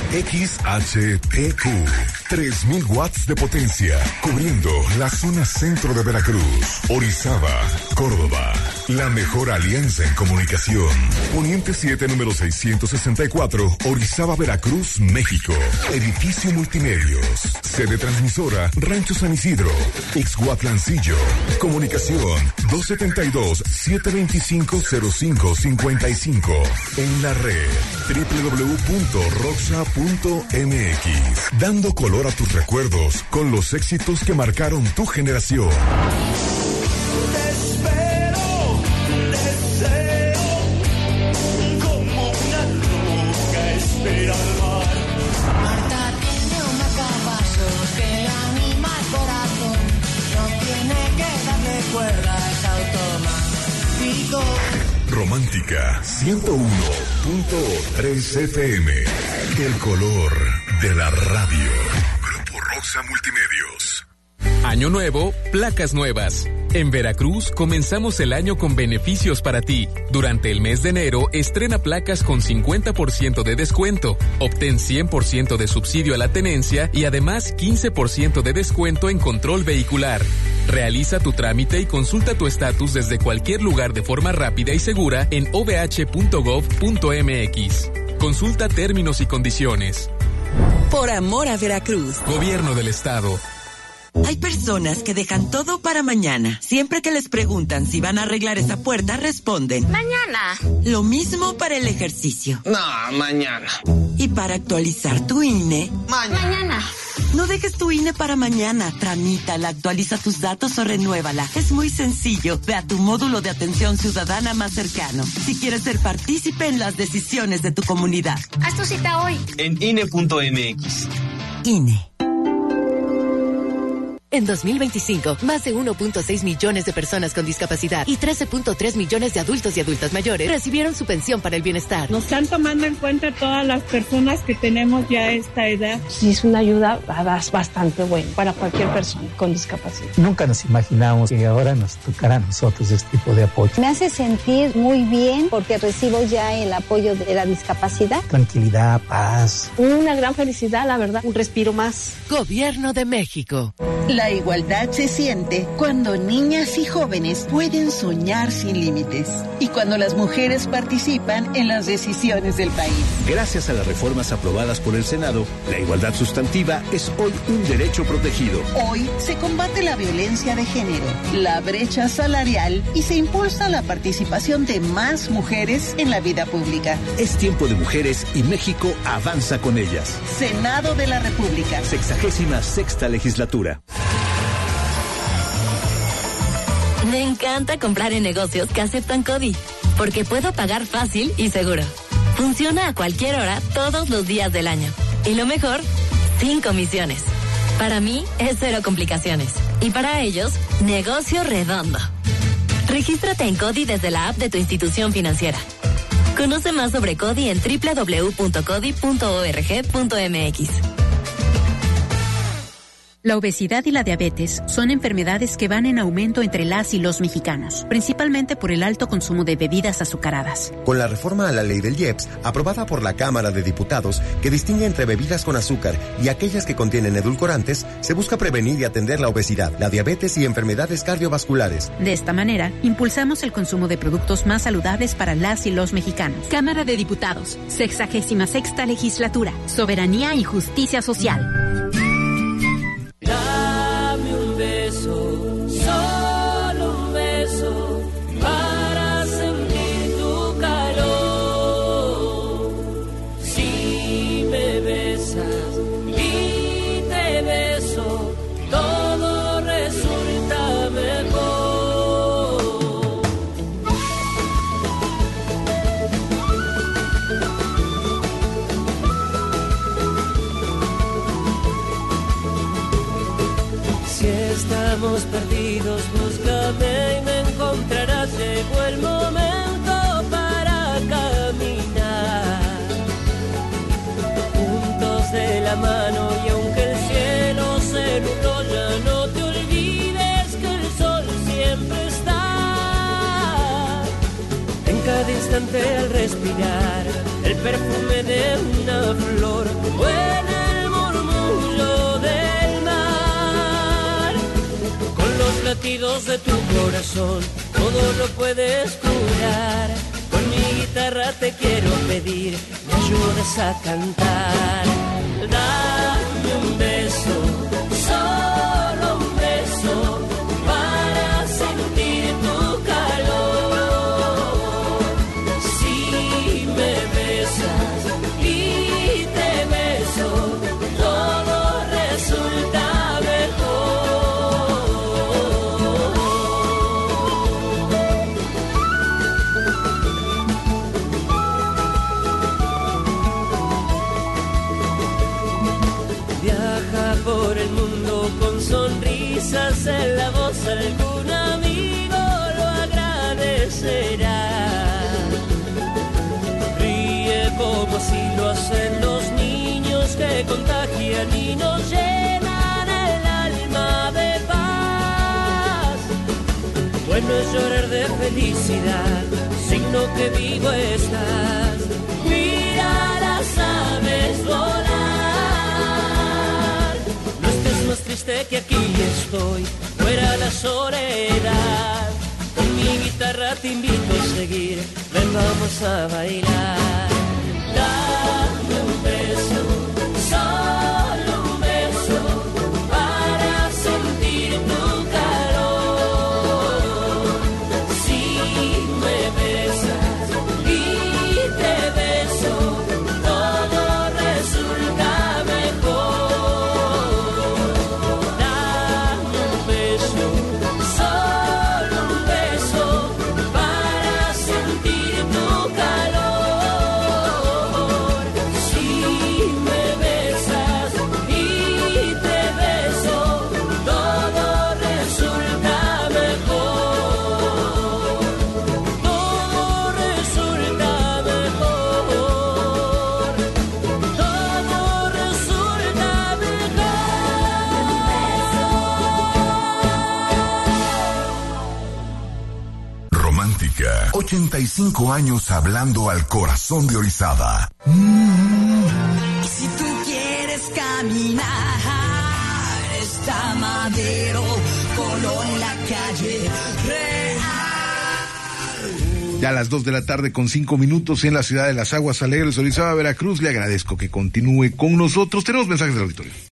XHPQ, 3000 watts de potencia, cubriendo la zona centro de Veracruz, Orizaba, Córdoba. La mejor alianza en comunicación. Poniente 7, número 664, Orizaba, Veracruz, México. Edificio Multimedios. Sede transmisora, Rancho San Isidro. Ixhuatlancillo. Comunicación 272-725-0555. En la red www.roxa.mx. Dando color a tus recuerdos con los éxitos que marcaron tu generación. Romántica 101.3 FM. El color de la radio. Grupo Roxa Multimedios. Año nuevo, placas nuevas. En Veracruz comenzamos el año con beneficios para ti. Durante el mes de enero, estrena placas con 50% de descuento. Obtén 100% de subsidio a la tenencia y además 15% de descuento en control vehicular. Realiza tu trámite y consulta tu estatus desde cualquier lugar de forma rápida y segura en ovh.gov.mx. Consulta términos y condiciones. Por amor a Veracruz. Gobierno del Estado. Hay personas que dejan todo para mañana. Siempre que les preguntan si van a arreglar esa puerta, responden: mañana. Lo mismo para el ejercicio. No, mañana. Y para actualizar tu INE, mañana. No dejes tu INE para mañana. Tramítala, actualiza tus datos o renuévala. Es muy sencillo. Ve a tu módulo de atención ciudadana más cercano. Si quieres ser partícipe en las decisiones de tu comunidad. Haz tu cita hoy. En INE.mx. INE. En 2025, más de 1.6 millones de personas con discapacidad y 13.3 millones de adultos y adultas mayores recibieron su pensión para el bienestar. Nos están tomando en cuenta todas las personas que tenemos ya esta edad. Sí, es una ayuda bastante buena para cualquier persona con discapacidad. Nunca nos imaginamos que ahora nos tocará a nosotros este tipo de apoyo. Me hace sentir muy bien porque recibo ya el apoyo de la discapacidad. Tranquilidad, paz. Una gran felicidad, la verdad, un respiro más. Gobierno de México. La igualdad se siente cuando niñas y jóvenes pueden soñar sin límites y cuando las mujeres participan en las decisiones del país. Gracias a las reformas aprobadas por el Senado, la igualdad sustantiva es hoy un derecho protegido. Hoy se combate la violencia de género, la brecha salarial y se impulsa la participación de más mujeres en la vida pública. Es tiempo de mujeres y México avanza con ellas. Senado de la República. 66ª legislatura. Me encanta comprar en negocios que aceptan CODI, porque puedo pagar fácil y seguro. Funciona a cualquier hora, todos los días del año. Y lo mejor, sin comisiones. Para mí, es cero complicaciones. Y para ellos, negocio redondo. Regístrate en CODI desde la app de tu institución financiera. Conoce más sobre CODI en www.codi.org.mx. La obesidad y la diabetes son enfermedades que van en aumento entre las y los mexicanos, principalmente por el alto consumo de bebidas azucaradas. Con la reforma a la ley del IEPS, aprobada por la Cámara de Diputados, que distingue entre bebidas con azúcar y aquellas que contienen edulcorantes, se busca prevenir y atender la obesidad, la diabetes y enfermedades cardiovasculares. De esta manera, impulsamos el consumo de productos más saludables para las y los mexicanos. Cámara de Diputados, 66ª Legislatura, Soberanía y Justicia Social. Dame un beso, solo un beso, para sentir tu calor. Si me besas y te beso, todo resulta mejor. Estamos perdidos, búscame y me encontrarás. Llegó el momento para caminar juntos de la mano, y aunque el cielo se nubló, ya no te olvides que el sol siempre está. En cada instante al respirar el perfume de una flor, latidos de tu corazón, todo lo puedes curar. Con mi guitarra te quiero pedir, me ayudes a cantar. Dame un beso, solo un beso, para sentir tu calor. Si me besas y te beso, todo resulta mejor. Viaja por el mundo con sonrisas en la voz, algún amigo lo agradecerá. Ríe como así lo hacen los niños que contagian y nos llenan el alma de paz. Bueno es llorar de felicidad, signo que vivo estás. Mira las aves volar. No estés más triste que aquí estoy, fuera la soledad. Con mi guitarra te invito a seguir, ven vamos a bailar. Dame un beso, solo un beso, para sentir tu calor. Si me besas y te beso, todo resulta mejor. Dame un beso, solo un beso, para sentir tu calor. Si me besas y te beso, todo resulta mejor. Todo resulta mejor. Todo resulta Romántica. 85 años hablando al corazón de Orizaba. Si tú quieres caminar, está Madero, Colón, la calle Real. Ya a las 2:05 en la ciudad de Las Aguas Alegres, Orizaba, Veracruz. Le agradezco que continúe con nosotros. Tenemos mensajes del auditorio.